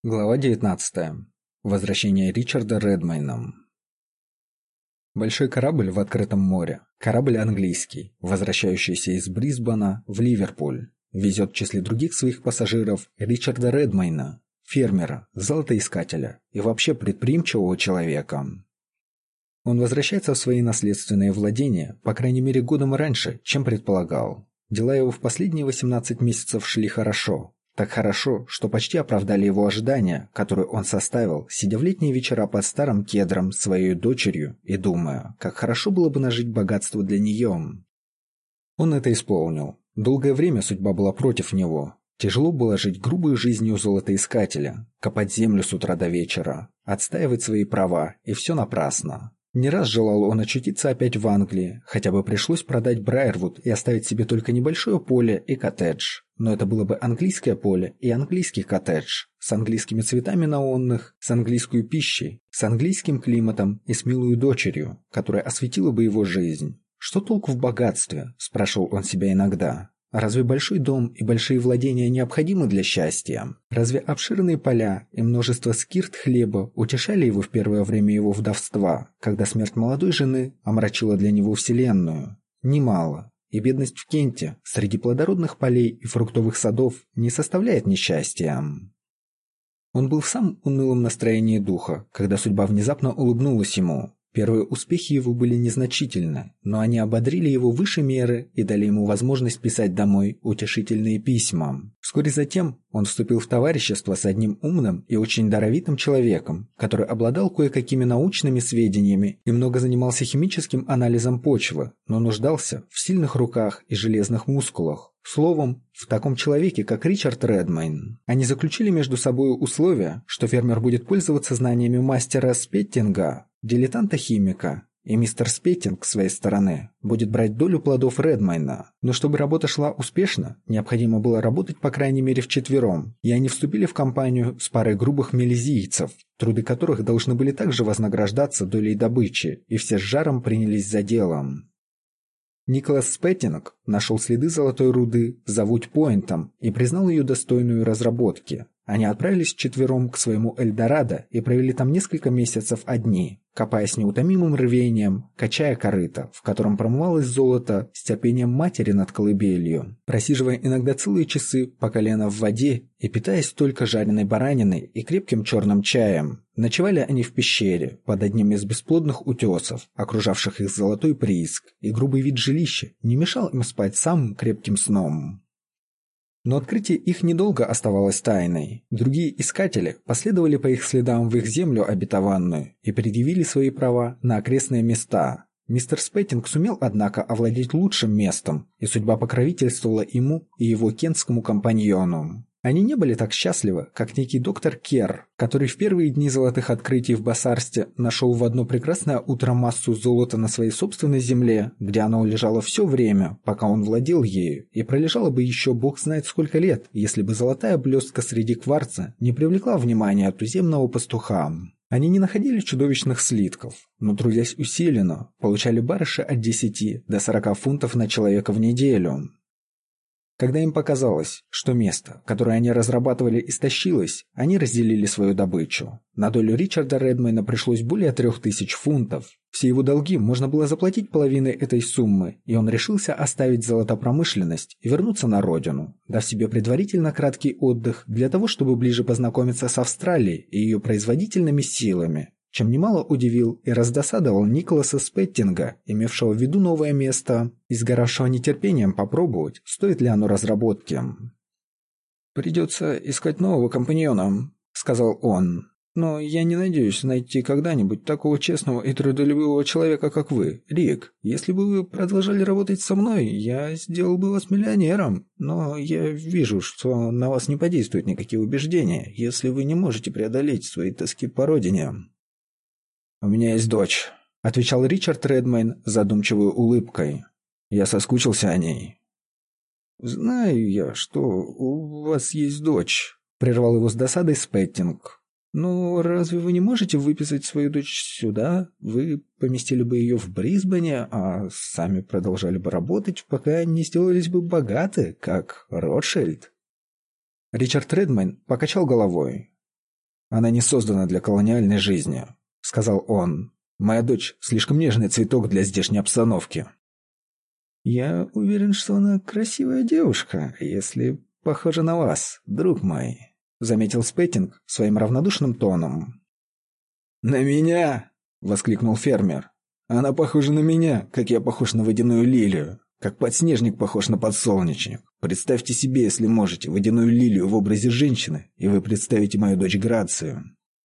Глава 19. Возвращение Ричарда Редмайна. Большой корабль в открытом море, корабль английский, возвращающийся из Брисбена в Ливерпуль, везет в числе других своих пассажиров Ричарда Редмайна, фермера, золотоискателя и вообще предприимчивого человека. Он возвращается в свои наследственные владения, по крайней мере, годом раньше, чем предполагал. Дела его в последние 18 месяцев шли хорошо. Так хорошо, что почти оправдали его ожидания, которые он составил, сидя в летние вечера под старым кедром с своей дочерью и думая, как хорошо было бы нажить богатство для нее. Он это исполнил. Долгое время судьба была против него. Тяжело было жить грубой жизнью золотоискателя, копать землю с утра до вечера, отстаивать свои права, и все напрасно. Не раз желал он очутиться опять в Англии, хотя бы пришлось продать Брайервуд и оставить себе только небольшое поле и коттедж. Но это было бы английское поле и английский коттедж, с английскими цветами на онных, с английской пищей, с английским климатом и с милой дочерью, которая осветила бы его жизнь. «Что толку в богатстве?» – спрашивал он себя иногда. Разве большой дом и большие владения необходимы для счастья? Разве обширные поля и множество скирт хлеба утешали его в первое время его вдовства, когда смерть молодой жены омрачила для него вселенную? Немало. И бедность в Кенте, среди плодородных полей и фруктовых садов, не составляет несчастья. Он был в самом унылом настроении духа, когда судьба внезапно улыбнулась ему. Первые успехи его были незначительны, но они ободрили его выше меры и дали ему возможность писать домой утешительные письма. Вскоре затем он вступил в товарищество с одним умным и очень даровитым человеком, который обладал кое-какими научными сведениями и много занимался химическим анализом почвы, но нуждался в сильных руках и железных мускулах. Словом, в таком человеке, как Ричард Редмайн. Они заключили между собой условие, что фермер будет пользоваться знаниями мастера Спеттинга, дилетанта-химика, и мистер Спеттинг, с своей стороны, будет брать долю плодов Редмайна. Но чтобы работа шла успешно, необходимо было работать по крайней мере вчетвером, и они вступили в компанию с парой грубых мелизийцев, труды которых должны были также вознаграждаться долей добычи, и все с жаром принялись за делом. Николас Спеттинг нашел следы золотой руды за Вуд-Пойнтом и признал ее достойную разработки. Они отправились вчетвером к своему Эльдорадо и провели там несколько месяцев одни, копая с неутомимым рвением, качая корыто, в котором промывалось золото с терпением матери над колыбелью, просиживая иногда целые часы по колено в воде и питаясь только жареной бараниной и крепким черным чаем. Ночевали они в пещере под одним из бесплодных утесов, окружавших их золотой прииск, и грубый вид жилища не мешал им спать самым крепким сном. Но открытие их недолго оставалось тайной. Другие искатели последовали по их следам в их землю обетованную и предъявили свои права на окрестные места. Мистер Спеттинг сумел, однако, овладеть лучшим местом, и судьба покровительствовала ему и его кентскому компаньону. Они не были так счастливы, как некий доктор Керр, который в первые дни золотых открытий в Бассарсте нашел в одно прекрасное утро массу золота на своей собственной земле, где оно лежало все время, пока он владел ею, и пролежало бы еще бог знает сколько лет, если бы золотая блестка среди кварца не привлекла внимания туземного пастуха. Они не находили чудовищных слитков, но, трудясь усиленно, получали барыши от 10 до 40 фунтов на человека в неделю. Когда им показалось, что место, которое они разрабатывали, истощилось, они разделили свою добычу. На долю Ричарда Редмайна пришлось более 3000 фунтов. Все его долги можно было заплатить половиной этой суммы, и он решился оставить золотопромышленность и вернуться на родину, дав себе предварительно краткий отдых для того, чтобы ближе познакомиться с Австралией и ее производительными силами, чем немало удивил и раздосадовал Николаса Спеттинга, имевшего в виду новое место и сгоравшего нетерпением попробовать, стоит ли оно разработки. «Придется искать нового компаньона», — сказал он. «Но я не надеюсь найти когда-нибудь такого честного и трудолюбивого человека, как вы, Рик. Если бы вы продолжали работать со мной, я сделал бы вас миллионером. Но я вижу, что на вас не подействуют никакие убеждения, если вы не можете преодолеть свои тоски по родине». «У меня есть дочь», — отвечал Ричард Редмайн с задумчивой улыбкой. «Я соскучился о ней». «Знаю я, что у вас есть дочь», — прервал его с досадой Спеттинг. «Но разве вы не можете выписать свою дочь сюда? Вы поместили бы ее в Брисбене, а сами продолжали бы работать, пока не сделались бы богаты, как Ротшильд». Ричард Редмайн покачал головой. Она не создана для колониальной жизни», — сказал он. «Моя дочь слишком нежный цветок для здешней обстановки». «Я уверен, что она красивая девушка, если похожа на вас, друг мой», — заметил Спеттинг своим равнодушным тоном. «На меня?» — воскликнул фермер. «Она похожа на меня, как я похож на водяную лилию, как подснежник похож на подсолнечник. Представьте себе, если можете, водяную лилию в образе женщины, и вы представите мою дочь Грацию».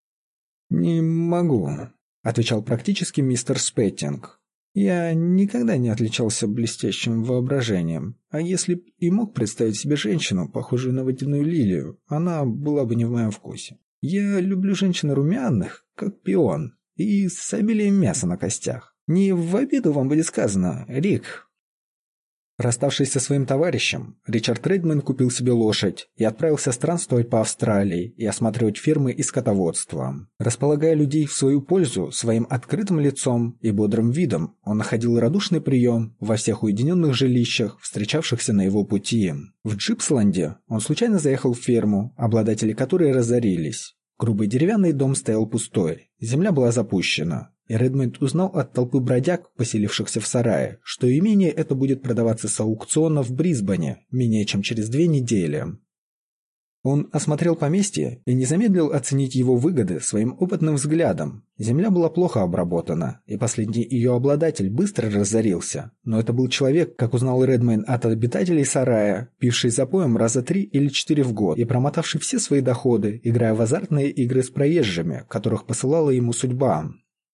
«Не могу», — отвечал практически мистер Спеттинг. «Я никогда не отличался блестящим воображением, а если б и мог представить себе женщину, похожую на водяную лилию, она была бы не в моем вкусе. Я люблю женщин румяных, как пион, и с обилием мяса на костях. Не в обиду вам будет сказано, Рик». Расставшись со своим товарищем, Ричард Редмейн купил себе лошадь и отправился странствовать по Австралии и осматривать фермы и скотоводство. Располагая людей в свою пользу своим открытым лицом и бодрым видом, он находил радушный прием во всех уединенных жилищах, встречавшихся на его пути. В Джипсленде он случайно заехал в ферму, обладатели которой разорились. Грубый деревянный дом стоял пустой, земля была запущена. И Редмейн узнал от толпы бродяг, поселившихся в сарае, что имение это будет продаваться с аукциона в Брисбене менее чем через 2 недели. Он осмотрел поместье и не замедлил оценить его выгоды своим опытным взглядом. Земля была плохо обработана, и последний ее обладатель быстро разорился. Но это был человек, как узнал Редмейн от обитателей сарая, пивший запоем раза 3 или 4 в год и промотавший все свои доходы, играя в азартные игры с проезжими, которых посылала ему судьба.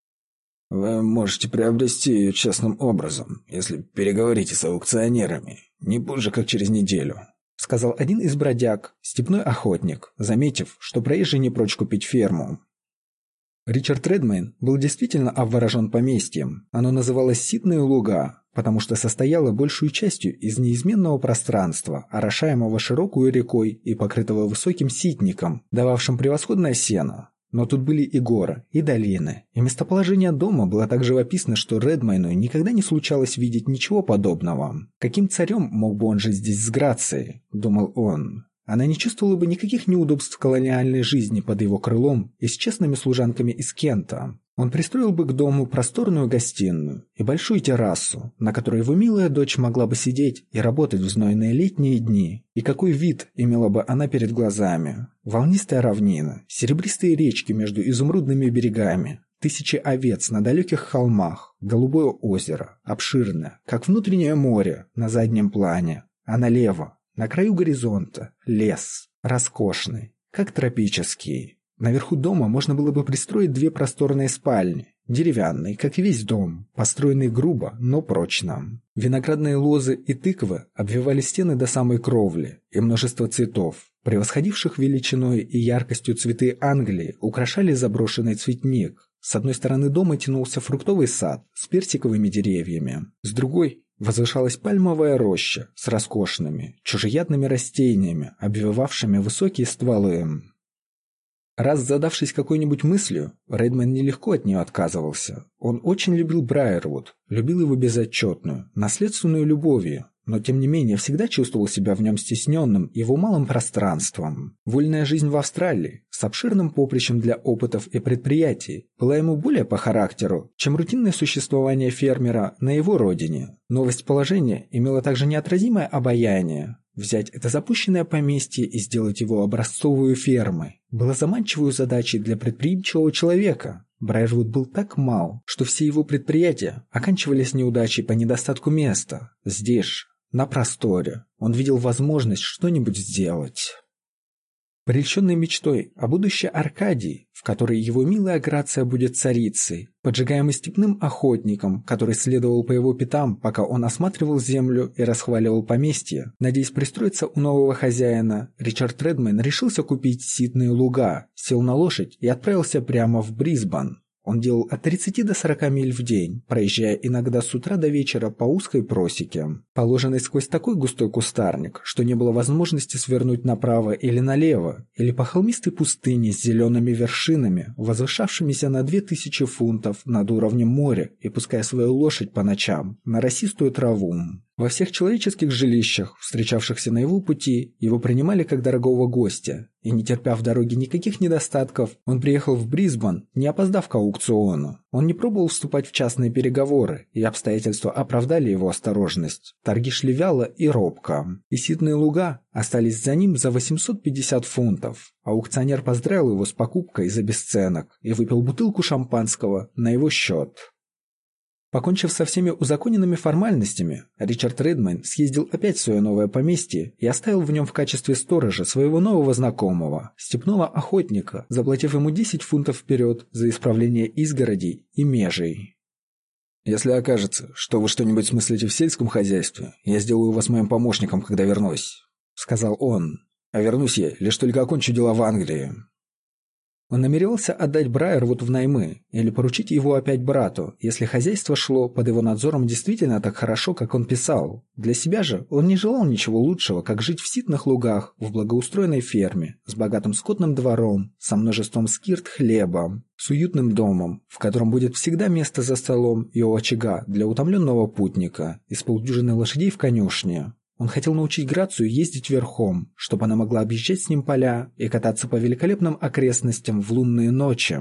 «Вы можете приобрести ее честным образом, если переговорите с аукционерами, не позже, как через неделю», — сказал один из бродяг, степной охотник, заметив, что проезжий не прочь купить ферму. Ричард Редмейн был действительно обворожен поместьем. Оно называлось «Ситные луга», потому что состояло большую частью из неизменного пространства, орошаемого широкой рекой и покрытого высоким ситником, дававшим превосходное сено. Но тут были и горы, и долины, и местоположение дома было так живописно, что Редмейну никогда не случалось видеть ничего подобного. «Каким царем мог бы он жить здесь с Грацией?» – думал он. Она не чувствовала бы никаких неудобств колониальной жизни под его крылом и с честными служанками из Кента. Он пристроил бы к дому просторную гостиную и большую террасу, на которой его милая дочь могла бы сидеть и работать в знойные летние дни. И какой вид имела бы она перед глазами! Волнистая равнина, серебристые речки между изумрудными берегами, тысячи овец на далеких холмах, голубое озеро, обширное, как внутреннее море на заднем плане, а налево, на краю горизонта, лес, роскошный, как тропический. Наверху дома можно было бы пристроить 2 просторные спальни, деревянные, как и весь дом, построенные грубо, но прочно. Виноградные лозы и тыквы обвивали стены до самой кровли, и множество цветов, превосходивших величиной и яркостью цветы Англии, украшали заброшенный цветник. С одной стороны дома тянулся фруктовый сад с персиковыми деревьями, с другой возвышалась пальмовая роща с роскошными, чужеядными растениями, обвивавшими высокие стволы. Раз задавшись какой-нибудь мыслью, Редмейн нелегко от нее отказывался. Он очень любил Брайервуд, любил его безотчетную, наследственную любовью, но тем не менее всегда чувствовал себя в нем стесненным его малым пространством. Вольная жизнь в Австралии, с обширным поприщем для опытов и предприятий, была ему более по характеру, чем рутинное существование фермера на его родине. Новость положения имела также неотразимое обаяние. Взять это запущенное поместье и сделать его образцовую фермой было заманчивой задачей для предприимчивого человека. Брайервуд был так мал, что все его предприятия оканчивались неудачей по недостатку места. Здесь, на просторе, он видел возможность что-нибудь сделать. Прельщенный мечтой о будущей Аркадии, в которой его милая Грация будет царицей, поджигаемый степным охотником, который следовал по его пятам, пока он осматривал землю и расхваливал поместье, надеясь пристроиться у нового хозяина, Ричард Редмейн решился купить Ситные луга, сел на лошадь и отправился прямо в Брисбен. Он делал от 30 до 40 миль в день, проезжая иногда с утра до вечера по узкой просеке, положенной сквозь такой густой кустарник, что не было возможности свернуть направо или налево, или по холмистой пустыне с зелеными вершинами, возвышавшимися на 2000 фунтов над уровнем моря и пуская свою лошадь по ночам на росистую траву. Во всех человеческих жилищах, встречавшихся на его пути, его принимали как дорогого гостя, и не терпя в дороге никаких недостатков, он приехал в Брисбен, не опоздав к аукциону. Он не пробовал вступать в частные переговоры, и обстоятельства оправдали его осторожность. Торги шли вяло и робко, и ситные луга остались за ним за 850 фунтов. Аукционер поздравил его с покупкой за бесценок и выпил бутылку шампанского на его счет. Покончив со всеми узаконенными формальностями, Ричард Редмейн съездил опять в свое новое поместье и оставил в нем в качестве сторожа своего нового знакомого, степного охотника, заплатив ему 10 фунтов вперед за исправление изгородей и межей. «Если окажется, что вы что-нибудь смыслите в сельском хозяйстве, я сделаю вас моим помощником, когда вернусь», — сказал он. «А вернусь я, лишь только окончу дела в Англии». Он намеревался отдать Брайервуд в наймы или поручить его опять брату, если хозяйство шло под его надзором действительно так хорошо, как он писал. Для себя же он не желал ничего лучшего, как жить в ситных лугах, в благоустроенной ферме, с богатым скотным двором, со множеством скирт хлеба, с уютным домом, в котором будет всегда место за столом и у очага для утомленного путника, и с полдюжины лошадей в конюшне. Он хотел научить Грацию ездить верхом, чтобы она могла объезжать с ним поля и кататься по великолепным окрестностям в лунные ночи.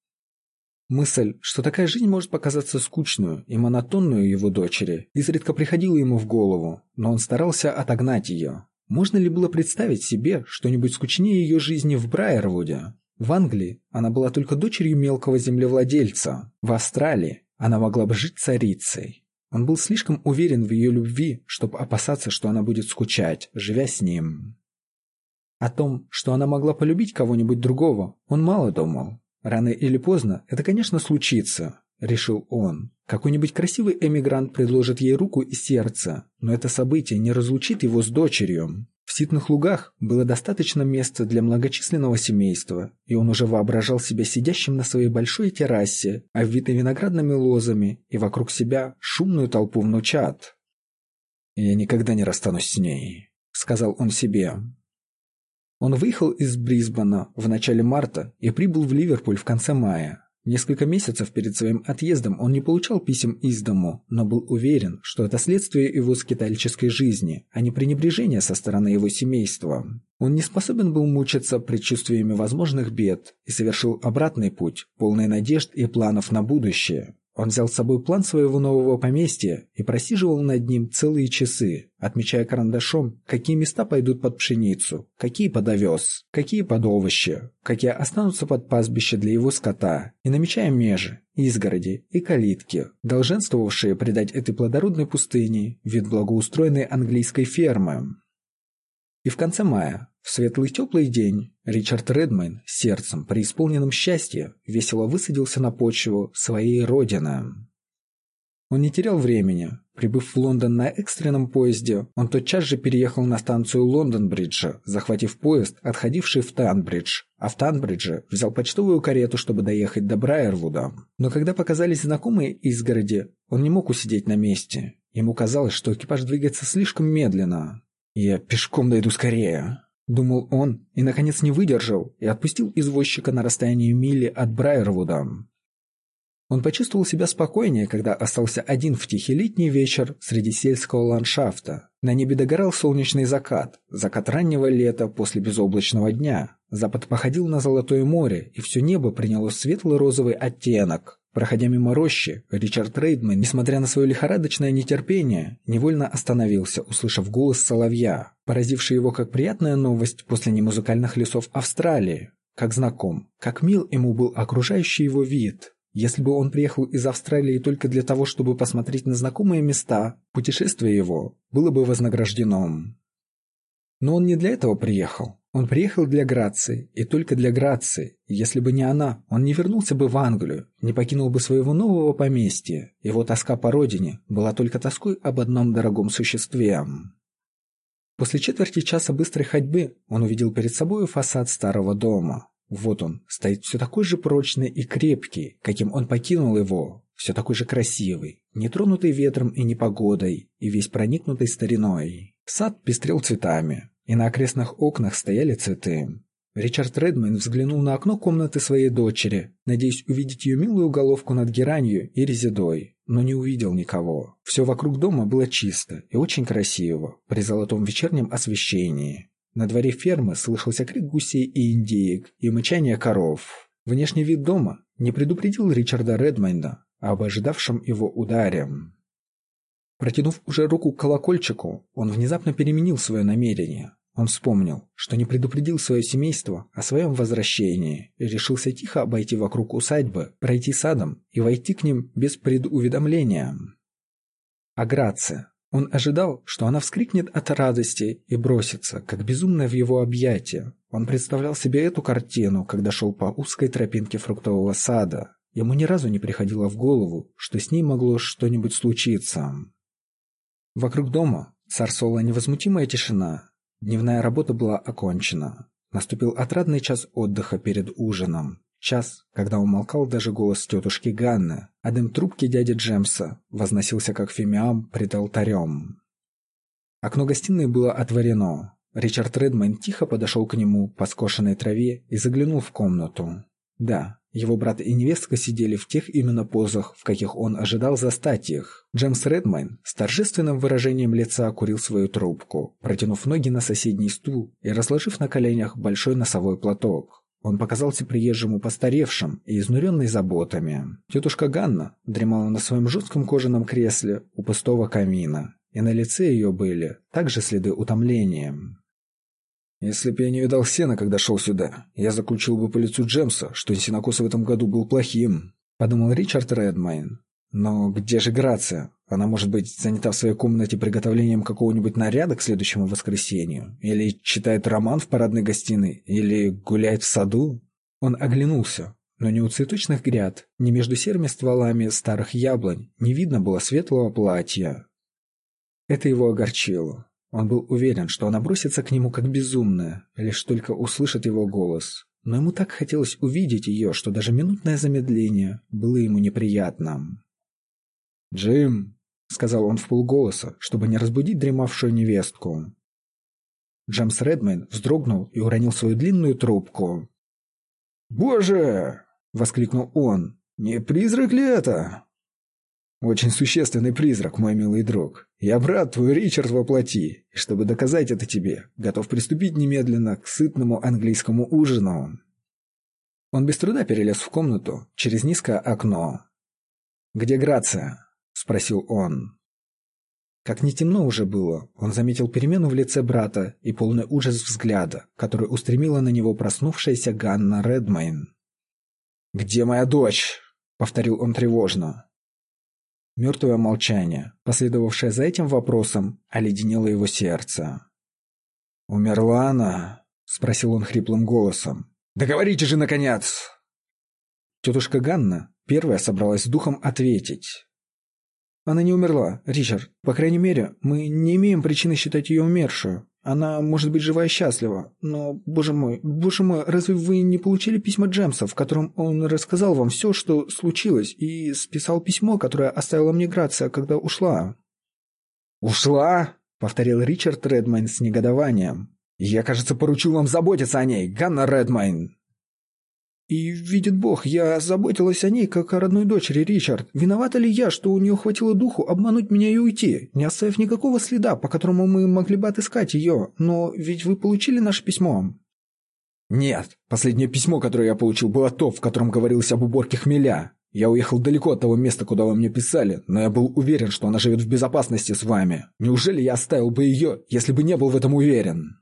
Мысль, что такая жизнь может показаться скучную и монотонную его дочери, изредка приходила ему в голову, но он старался отогнать ее. Можно ли было представить себе что-нибудь скучнее ее жизни в Брайервуде? В Англии она была только дочерью мелкого землевладельца. В Австралии она могла бы жить царицей. Он был слишком уверен в ее любви, чтобы опасаться, что она будет скучать, живя с ним. О том, что она могла полюбить кого-нибудь другого, он мало думал. Рано или поздно это, конечно, случится, решил он. Какой-нибудь красивый эмигрант предложит ей руку и сердце, но это событие не разлучит его с дочерью. В ситных лугах было достаточно места для многочисленного семейства, и он уже воображал себя сидящим на своей большой террасе, обвитой виноградными лозами, и вокруг себя шумную толпу внучат. «Я никогда не расстанусь с ней», — сказал он себе. Он выехал из Брисбена в начале марта и прибыл в Ливерпуль в конце мая. Несколько месяцев перед своим отъездом он не получал писем из дому, но был уверен, что это следствие его скитальческой жизни, а не пренебрежение со стороны его семейства. Он не способен был мучиться предчувствиями возможных бед и совершил обратный путь, полный надежд и планов на будущее. Он взял с собой план своего нового поместья и просиживал над ним целые часы, отмечая карандашом, какие места пойдут под пшеницу, какие под овес, какие под овощи, какие останутся под пастбище для его скота, и намечая межи, изгороди и калитки, долженствовавшие придать этой плодородной пустыне вид благоустроенной английской фермы. И в конце мая, в светлый теплый день, Ричард Редмейн с сердцем, преисполненным счастья, весело высадился на почву своей родины. Он не терял времени. Прибыв в Лондон на экстренном поезде, он тотчас же переехал на станцию Лондон-Бриджа, захватив поезд, отходивший в Танбридж, а в Танбридже взял почтовую карету, чтобы доехать до Брайервуда. Но когда показались знакомые изгороди, он не мог усидеть на месте. Ему казалось, что экипаж двигается слишком медленно. «Я пешком дойду скорее», — думал он, и, наконец, не выдержал и отпустил извозчика на расстоянии мили от Брайервуда. Он почувствовал себя спокойнее, когда остался один в тихий летний вечер среди сельского ландшафта. На небе догорал солнечный закат раннего лета после безоблачного дня. Запад походил на золотое море, и все небо приняло светло-розовый оттенок. Проходя мимо рощи, Ричард Редмейн, несмотря на свое лихорадочное нетерпение, невольно остановился, услышав голос соловья, поразивший его как приятная новость после немузыкальных лесов Австралии. Как знаком, как мил ему был окружающий его вид. Если бы он приехал из Австралии только для того, чтобы посмотреть на знакомые места, путешествие его было бы вознаграждено. Но он не для этого приехал. Он приехал для Грации, и только для Грации. Если бы не она, он не вернулся бы в Англию, не покинул бы своего нового поместья. Его тоска по родине была только тоской об одном дорогом существе. После четверти часа быстрой ходьбы он увидел перед собой фасад старого дома. Вот он, стоит все такой же прочный и крепкий, каким он покинул его, все такой же красивый, не тронутый ветром и непогодой, и весь проникнутый стариной. Сад пестрел цветами, и на окрестных окнах стояли цветы. Ричард Редмейн взглянул на окно комнаты своей дочери, надеясь увидеть ее милую головку над геранью и резедой, но не увидел никого. Все вокруг дома было чисто и очень красиво, при золотом вечернем освещении. На дворе фермы слышался крик гусей и индеек и мычание коров. Внешний вид дома не предупредил Ричарда Редмайна об ожидавшем его ударе. Протянув уже руку к колокольчику, он внезапно переменил свое намерение. Он вспомнил, что не предупредил свое семейство о своем возвращении и решился тихо обойти вокруг усадьбы, пройти садом и войти к ним без предуведомления. А Грация? Он ожидал, что она вскрикнет от радости и бросится, как безумная, в его объятия. Он представлял себе эту картину, когда шел по узкой тропинке фруктового сада. Ему ни разу не приходило в голову, что с ней могло что-нибудь случиться. Вокруг дома царствовала невозмутимая тишина. Дневная работа была окончена. Наступил отрадный час отдыха перед ужином. Час, когда умолкал даже голос тетушки Ганны, а дым трубки дяди Джемса возносился как фимиам пред алтарем. Окно гостиной было отворено. Ричард Редмайн тихо подошел к нему по скошенной траве и заглянул в комнату. Да, его брат и невестка сидели в тех именно позах, в каких он ожидал застать их. Джемс Редмайн с торжественным выражением лица курил свою трубку, протянув ноги на соседний стул и разложив на коленях большой носовой платок. Он показался приезжему постаревшим и изнуренный заботами. Тетушка Ганна дремала на своем жестком кожаном кресле у пустого камина, и на лице ее были также следы утомления. «Если б я не видал сена, когда шел сюда, я заключил бы по лицу Джемса, что сенокос в этом году был плохим», — подумал Ричард Редмайн. «Но где же Грация? Она, может быть, занята в своей комнате приготовлением какого-нибудь наряда к следующему воскресенью? Или читает роман в парадной гостиной? Или гуляет в саду?» Он оглянулся, но ни у цветочных гряд, ни между серыми стволами старых яблонь не видно было светлого платья. Это его огорчило. Он был уверен, что она бросится к нему как безумная, лишь только услышит его голос. Но ему так хотелось увидеть ее, что даже минутное замедление было ему неприятно. «Джим», — сказал он вполголоса, чтобы не разбудить дремавшую невестку. Джемс Редмайн вздрогнул и уронил свою длинную трубку. «Боже!» — воскликнул он. «Не призрак ли это?» «Очень существенный призрак, мой милый друг. Я брат твой Ричард во плоти, и чтобы доказать это тебе, готов приступить немедленно к сытному английскому ужину». Он без труда перелез в комнату через низкое окно. «Где Грация?» — спросил он. Как не темно уже было, он заметил перемену в лице брата и полный ужас взгляда, который устремила на него проснувшаяся Ганна Редмайн. «Где моя дочь?» — повторил он тревожно. Мертвое молчание, последовавшее за этим вопросом, оледенило его сердце. «Умерла она?» — спросил он хриплым голосом. «Да говорите же, наконец!» Тетушка Ганна первая собралась с духом ответить. «Она не умерла, Ричард. По крайней мере, мы не имеем причины считать ее умершую. Она может быть жива и счастлива. Но, боже мой, разве вы не получили письма Джемса, в котором он рассказал вам все, что случилось, и списал письмо, которое оставила мне Грация, когда ушла?» «Ушла?» — повторил Ричард Редмайн с негодованием. «Я, кажется, поручил вам заботиться о ней, Ганна Редмайн». «И, видит Бог, я заботилась о ней, как о родной дочери, Ричард. Виновата ли я, что у нее хватило духу обмануть меня и уйти, не оставив никакого следа, по которому мы могли бы отыскать ее? Но ведь вы получили наше письмо?» «Нет, последнее письмо, которое я получил, было то, в котором говорилось об уборке хмеля. Я уехал далеко от того места, куда вы мне писали, но я был уверен, что она живет в безопасности с вами. Неужели я оставил бы ее, если бы не был в этом уверен?»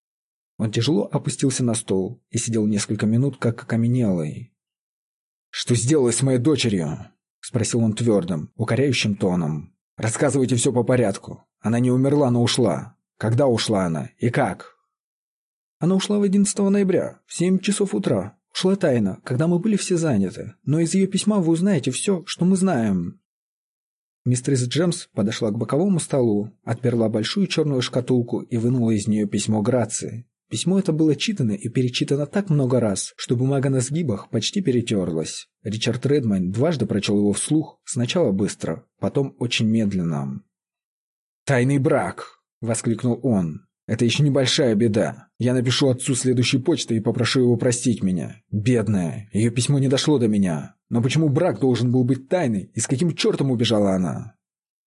Он тяжело опустился на стол и сидел несколько минут, как окаменелый. «Что сделалось с моей дочерью?» — спросил он твердым, укоряющим тоном. «Рассказывайте все по порядку. Она не умерла, но ушла. Когда ушла она и как?» «Она ушла в 11 ноября, в 7 часов утра. Ушла тайно, когда мы были все заняты. Но из ее письма вы узнаете все, что мы знаем». Мистерис Джемс подошла к боковому столу, отперла большую черную шкатулку и вынула из нее письмо Грации. Письмо это было читано и перечитано так много раз, что бумага на сгибах почти перетерлась. Ричард Редмайн дважды прочел его вслух, сначала быстро, потом очень медленно. «Тайный брак!» — воскликнул он. «Это еще небольшая беда. Я напишу отцу следующей почтой и попрошу его простить меня. Бедная, ее письмо не дошло до меня. Но почему брак должен был быть тайный, и с каким чертом убежала она?»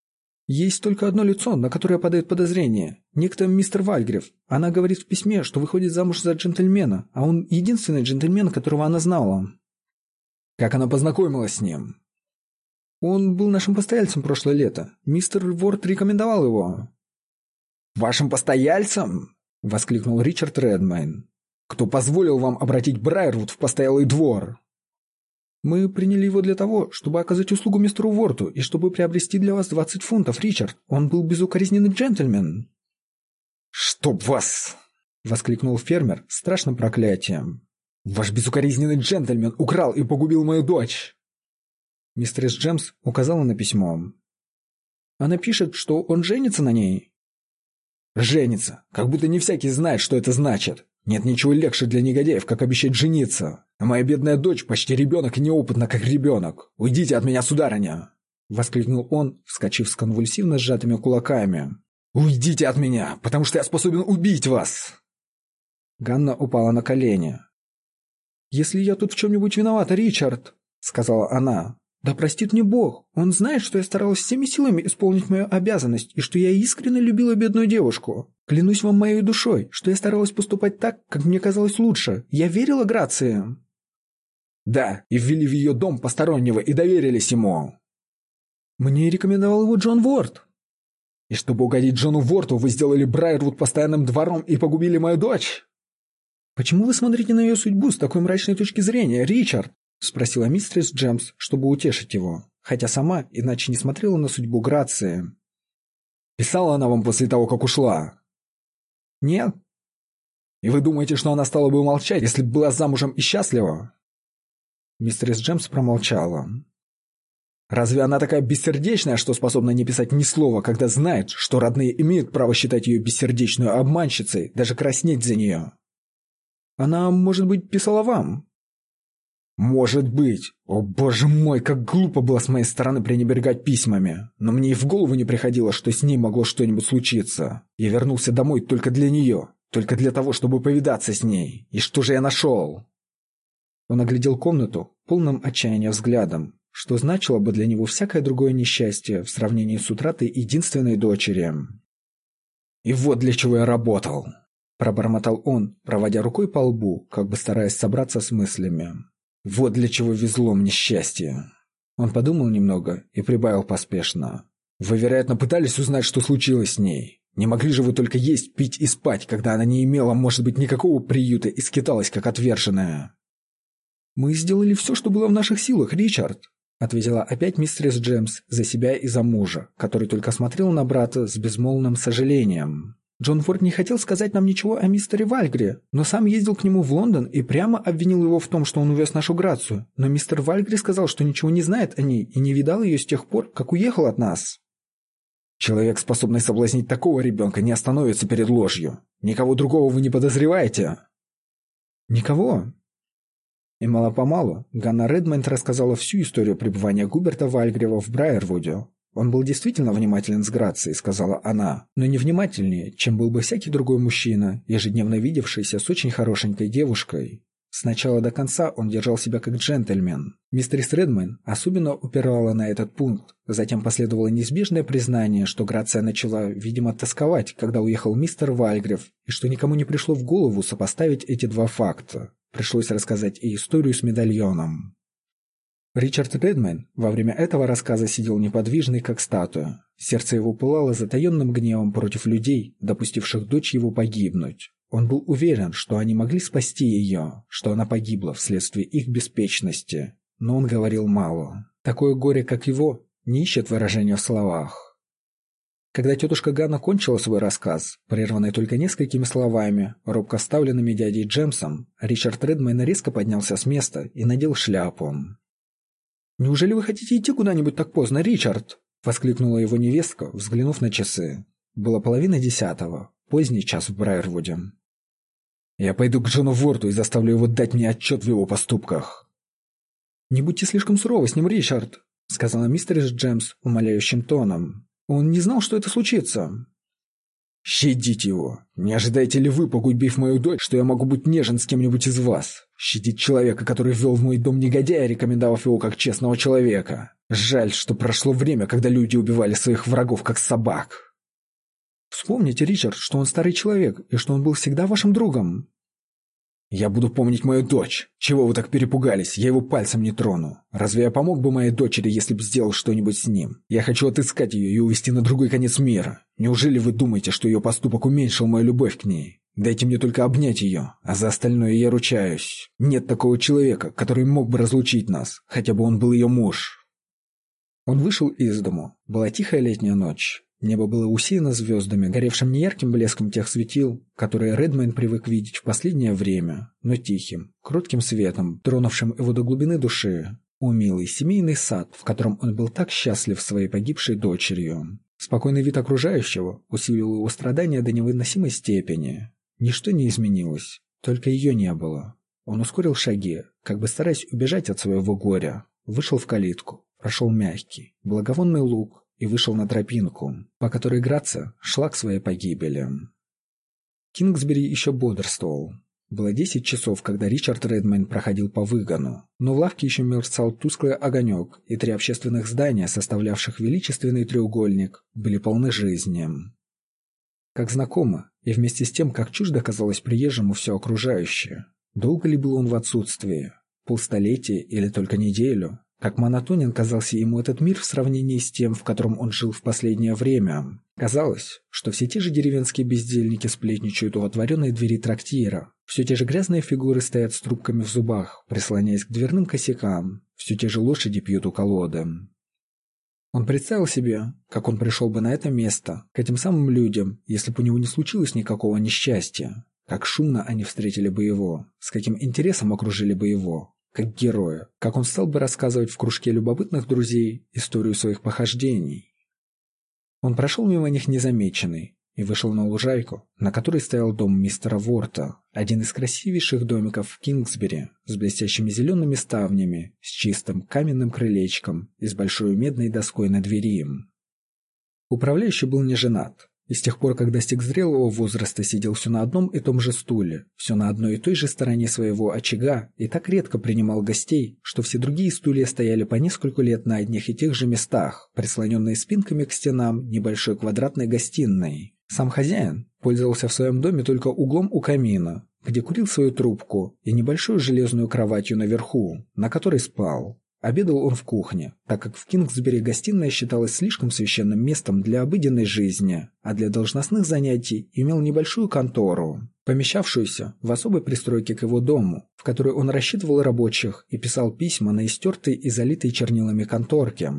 Есть только одно лицо, на которое падает подозрение. Некто мистер Вальгрив. Она говорит в письме, что выходит замуж за джентльмена, а он единственный джентльмен, которого она знала. Как она познакомилась с ним? Он был нашим постояльцем прошлое лето. Мистер Ворд рекомендовал его. «Вашим постояльцем?» — воскликнул Ричард Редмейн. «Кто позволил вам обратить Брайервуд в постоялый двор?» «Мы приняли его для того, чтобы оказать услугу мистеру Ворту и чтобы приобрести для вас 20 фунтов, Ричард. Он был безукоризненный джентльмен». «Чтоб вас!» — воскликнул фермер страшным проклятием. «Ваш безукоризненный джентльмен украл и погубил мою дочь!» Мистерис Джемс указала на письмо. «Она пишет, что он женится на ней». «Женится! Как будто не всякий знает, что это значит. Нет ничего легче для негодяев, как обещать жениться. А моя бедная дочь почти ребенок и неопытна, как ребенок. Уйдите от меня, сударыня!» — воскликнул он, вскочив с конвульсивно сжатыми кулаками. «Уйдите от меня, потому что я способен убить вас!» Ганна упала на колени. «Если я тут в чем-нибудь виновата, Ричард», — сказала она, — «да простит мне Бог. Он знает, что я старалась всеми силами исполнить мою обязанность и что я искренне любила бедную девушку. Клянусь вам моей душой, что я старалась поступать так, как мне казалось лучше. Я верила Грации». «Да, и ввели в ее дом постороннего и доверились ему». «Мне рекомендовал его Джон Ворд». «И чтобы угодить Джону Ворту, вы сделали Брайервуд постоянным двором и погубили мою дочь?» «Почему вы смотрите на ее судьбу с такой мрачной точки зрения, Ричард?» — спросила мистерис Джемс, чтобы утешить его, хотя сама иначе не смотрела на судьбу Грации. «Писала она вам после того, как ушла?» «Нет». «И вы думаете, что она стала бы молчать, если бы была замужем и счастлива?» Мистерис Джемс промолчала. «Разве она такая бессердечная, что способна не писать ни слова, когда знает, что родные имеют право считать ее бессердечную обманщицей, даже краснеть за нее?» «Она, может быть, писала вам?» «Может быть. О, боже мой, как глупо было с моей стороны пренебрегать письмами. Но мне и в голову не приходило, что с ней могло что-нибудь случиться. Я вернулся домой только для нее, только для того, чтобы повидаться с ней. И что же я нашел?» Он оглядел комнату полным отчаяния взглядом, что значило бы для него всякое другое несчастье в сравнении с утратой единственной дочери. «И вот для чего я работал», — пробормотал он, проводя рукой по лбу, как бы стараясь собраться с мыслями. «Вот для чего везло мне счастье». Он подумал немного и прибавил поспешно. «Вы, вероятно, пытались узнать, что случилось с ней. Не могли же вы только есть, пить и спать, когда она не имела, может быть, никакого приюта и скиталась, как отверженная?» «Мы сделали все, что было в наших силах, Ричард», — ответила опять мистерис Джемс за себя и за мужа, который только смотрел на брата с безмолвным сожалением. «Джон Форд не хотел сказать нам ничего о мистере Вальгре, но сам ездил к нему в Лондон и прямо обвинил его в том, что он увез нашу Грацию. Но мистер Вальгре сказал, что ничего не знает о ней и не видал ее с тех пор, как уехал от нас». «Человек, способный соблазнить такого ребенка, не остановится перед ложью. Никого другого вы не подозреваете?» «Никого». И мало-помалу Ганна Редмейн рассказала всю историю пребывания Губерта Вальгрева в Брайервуде. «Он был действительно внимателен с Грацией», — сказала она, «но не внимательнее, чем был бы всякий другой мужчина, ежедневно видевшийся с очень хорошенькой девушкой. С начала до конца он держал себя как джентльмен». Мистерис Редмейн особенно упирала на этот пункт. Затем последовало неизбежное признание, что Грация начала, видимо, тосковать, когда уехал мистер Вальгрев, и что никому не пришло в голову сопоставить эти два факта. Пришлось рассказать и историю с медальоном. Ричард Редмейн во время этого рассказа сидел неподвижный, как статуя. Сердце его пылало затаенным гневом против людей, допустивших дочь его погибнуть. Он был уверен, что они могли спасти ее, что она погибла вследствие их беспечности. Но он говорил мало. Такое горе, как его, не ищет выражения в словах. Когда тетушка Ганна кончила свой рассказ, прерванный только несколькими словами, робко вставленными дядей Джемсом, Ричард Редмейн резко поднялся с места и надел шляпу. «Неужели вы хотите идти куда-нибудь так поздно, Ричард?» — воскликнула его невестка, взглянув на часы. Было 9:30, поздний час в Брайервуде. «Я пойду к Джону Ворту и заставлю его дать мне отчет в его поступках». «Не будьте слишком суровы с ним, Ричард», — сказала мистерис Джемс умоляющим тоном. «Он не знал, что это случится». Щадите его. Не ожидаете ли вы, погубив мою дочь, что я могу быть нежен с кем-нибудь из вас? Щадить человека, который ввел в мой дом негодяя, рекомендовав его как честного человека. Жаль, что прошло время, когда люди убивали своих врагов как собак. Вспомните, Ричард, что он старый человек, и что он был всегда вашим другом. Я буду помнить мою дочь. Чего вы так перепугались? Я его пальцем не трону. Разве я помог бы моей дочери, если бы сделал что-нибудь с ним? Я хочу отыскать ее и увезти на другой конец мира. Неужели вы думаете, что ее поступок уменьшил мою любовь к ней? Дайте мне только обнять ее, а за остальное я ручаюсь. Нет такого человека, который мог бы разлучить нас, хотя бы он был ее муж. Он вышел из дому. Была тихая летняя ночь. Небо было усеяно звездами, горевшим неярким блеском тех светил, которые Редмейн привык видеть в последнее время, но тихим, кротким светом, тронувшим его до глубины души. О, милый семейный сад, в котором он был так счастлив своей погибшей дочерью. Спокойный вид окружающего усилил его страдания до невыносимой степени. Ничто не изменилось, только ее не было. Он ускорил шаги, как бы стараясь убежать от своего горя. Вышел в калитку, прошел мягкий, благовонный луг, и вышел на тропинку, по которой Грация шла к своей погибели. Кингсбери еще бодрствовал. Было 10 часов, когда Ричард Редмейн проходил по выгону, но в лавке еще мерцал тусклый огонек, и 3 общественных здания, составлявших величественный треугольник, были полны жизни. Как знакомо, и вместе с тем, как чуждо казалось приезжему все окружающее. Долго ли был он в отсутствии? Полстолетия или только неделю? Как монотонен казался ему этот мир в сравнении с тем, в котором он жил в последнее время. Казалось, что все те же деревенские бездельники сплетничают у отворенной двери трактира. Все те же грязные фигуры стоят с трубками в зубах, прислоняясь к дверным косякам. Все те же лошади пьют у колоды. Он представил себе, как он пришел бы на это место, к этим самым людям, если бы у него не случилось никакого несчастья. Как шумно они встретили бы его, с каким интересом окружили бы его. Как героя, как он стал бы рассказывать в кружке любопытных друзей историю своих похождений. Он прошел мимо них незамеченный и вышел на лужайку, на которой стоял дом мистера Ворта, один из красивейших домиков в Кингсбери, с блестящими зелеными ставнями, с чистым каменным крылечком и с большой медной доской на двери. Управляющий был не женат. И с тех пор, как достиг зрелого возраста, сидел все на одном и том же стуле, все на одной и той же стороне своего очага, и так редко принимал гостей, что все другие стулья стояли по несколько лет на одних и тех же местах, прислоненные спинками к стенам небольшой квадратной гостиной. Сам хозяин пользовался в своем доме только углом у камина, где курил свою трубку, и небольшой железную кроватью наверху, на которой спал. Обедал он в кухне, так как в Кингсбери гостиная считалась слишком священным местом для обыденной жизни, а для должностных занятий имел небольшую контору, помещавшуюся в особой пристройке к его дому, в которой он рассчитывал рабочих и писал письма на истертой и залитой чернилами конторке.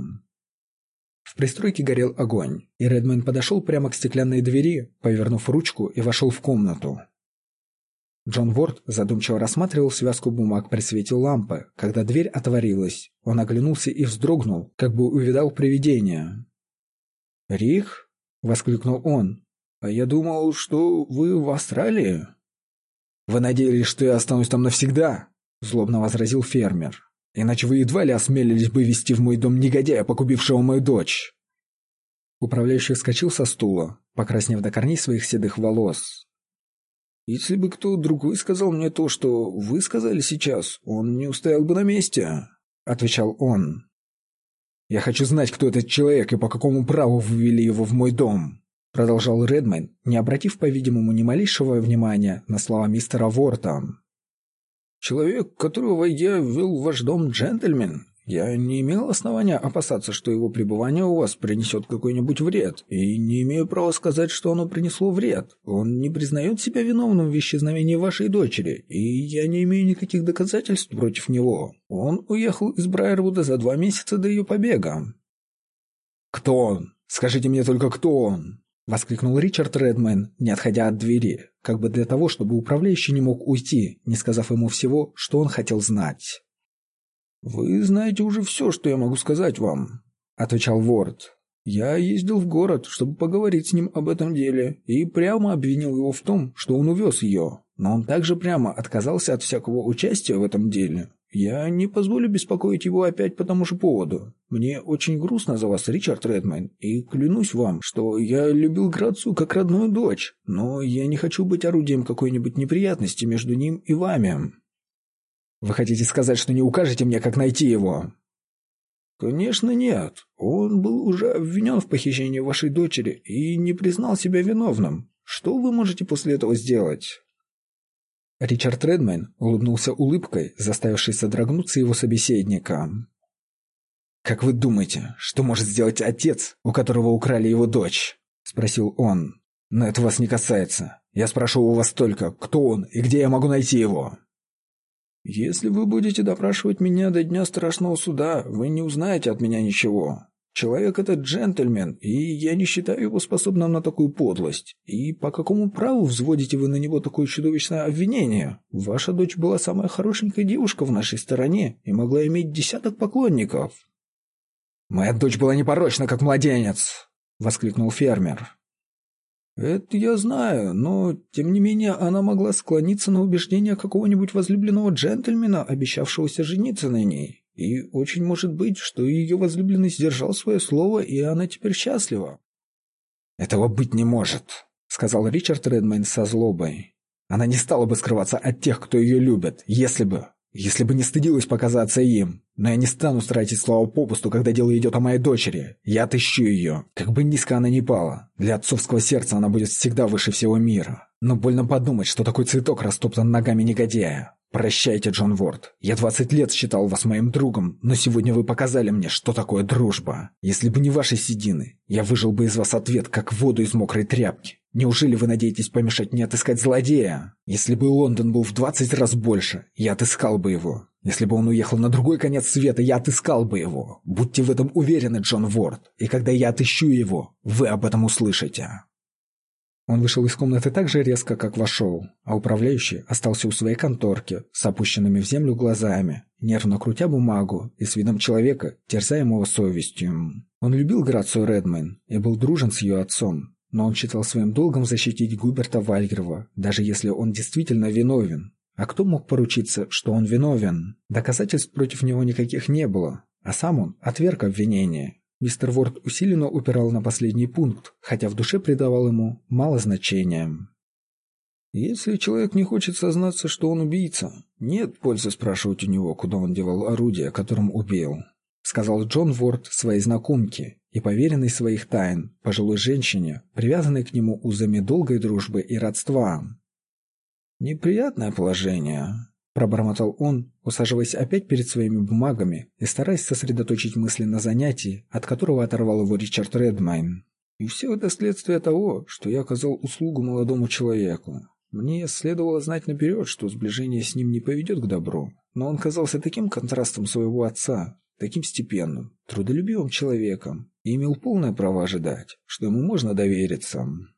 В пристройке горел огонь, и Редмейн подошел прямо к стеклянной двери, повернув ручку, и вошел в комнату. Джон Ворт задумчиво рассматривал связку бумаг при свете лампы, когда дверь отворилась. Он оглянулся и вздрогнул, как бы увидал привидение. «Рик?» — воскликнул он. «А я думал, что вы в Австралии». «Вы надеялись, что я останусь там навсегда?» — злобно возразил фермер. «Иначе вы едва ли осмелились бы вести в мой дом негодяя, погубившего мою дочь». Управляющий вскочил со стула, покраснев до корней своих седых волос. «Если бы кто другой сказал мне то, что вы сказали сейчас, он не устоял бы на месте», — отвечал он. «Я хочу знать, кто этот человек и по какому праву вы ввели его в мой дом», — продолжал Редмейн, не обратив, по-видимому, ни малейшего внимания на слова мистера Ворта. «Человек, которого я ввел в ваш дом, джентльмен. Я не имел основания опасаться, что его пребывание у вас принесет какой-нибудь вред, и не имею права сказать, что оно принесло вред. Он не признает себя виновным в исчезновении вашей дочери, и я не имею никаких доказательств против него. Он уехал из Брайервуда за 2 месяца до ее побега». «Кто он? Скажите мне только, кто он?» — воскликнул Ричард Редмейн, не отходя от двери, как бы для того, чтобы управляющий не мог уйти, не сказав ему всего, что он хотел знать. «Вы знаете уже все, что я могу сказать вам», — отвечал Ворд. «Я ездил в город, чтобы поговорить с ним об этом деле, и прямо обвинил его в том, что он увез ее, но он также прямо отказался от всякого участия в этом деле, Я не позволю беспокоить его опять по тому же поводу. Мне очень грустно за вас, Ричард Редмейн, и клянусь вам, что я любил Грацию как родную дочь, но я не хочу быть орудием какой-нибудь неприятности между ним и вами». «Вы хотите сказать, что не укажете мне, как найти его?» «Конечно нет. Он был уже обвинен в похищении вашей дочери и не признал себя виновным. Что вы можете после этого сделать?» Ричард Редмейн улыбнулся улыбкой, заставившей содрогнуться его собеседника. «Как вы думаете, что может сделать отец, у которого украли его дочь?» – спросил он. «Но это вас не касается. Я спрошу у вас только, кто он и где я могу найти его». «Если вы будете допрашивать меня до дня страшного суда, вы не узнаете от меня ничего. Человек этот джентльмен, и я не считаю его способным на такую подлость. И по какому праву взводите вы на него такое чудовищное обвинение? Ваша дочь была самая хорошенькая девушка в нашей стороне и могла иметь десяток поклонников». «Моя дочь была непорочна, как младенец!» — воскликнул фермер. «Это я знаю, но, тем не менее, она могла склониться на убеждения какого-нибудь возлюбленного джентльмена, обещавшегося жениться на ней. И очень может быть, что ее возлюбленный сдержал свое слово, и она теперь счастлива». «Этого быть не может», — сказал Ричард Редмейн со злобой. «Она не стала бы скрываться от тех, кто ее любит, если бы не стыдилась показаться им. Но я не стану тратить слова попусту, когда дело идет о моей дочери. Я отыщу ее. Как бы низко она ни пала, для отцовского сердца она будет всегда выше всего мира. Но больно подумать, что такой цветок растоптан ногами негодяя. Прощайте, Джон Уорд. Я 20 лет считал вас моим другом, но сегодня вы показали мне, что такое дружба. Если бы не ваши седины, я выжил бы из вас ответ, как воду из мокрой тряпки. Неужели вы надеетесь помешать мне отыскать злодея? Если бы Лондон был в 20 раз больше, я отыскал бы его. Если бы он уехал на другой конец света, я отыскал бы его. Будьте в этом уверены, Джон Уорд. И когда я отыщу его, вы об этом услышите». Он вышел из комнаты так же резко, как вошел, а управляющий остался у своей конторки с опущенными в землю глазами, нервно крутя бумагу и с видом человека, терзаемого совестью. Он любил Грацию Редмейн и был дружен с ее отцом, но он считал своим долгом защитить Губерта Вальгрова, даже если он действительно виновен. А кто мог поручиться, что он виновен? Доказательств против него никаких не было, а сам он отверг обвинение. Мистер Уорд усиленно упирал на последний пункт, хотя в душе придавал ему мало значения. «Если человек не хочет сознаться, что он убийца, нет пользы спрашивать у него, куда он девал орудие, которым убил», — сказал Джон Уорд своей знакомке и поверенной своих тайн, пожилой женщине, привязанной к нему узами долгой дружбы и родства. «Неприятное положение», — пробормотал он, усаживаясь опять перед своими бумагами и стараясь сосредоточить мысли на занятии, от которого оторвал его Ричард Редмейн. «И все это следствие того, что я оказал услугу молодому человеку. Мне следовало знать наперед, что сближение с ним не поведет к добру, но он казался таким контрастом своего отца, таким степенным, трудолюбивым человеком, и имел полное право ожидать, что ему можно довериться».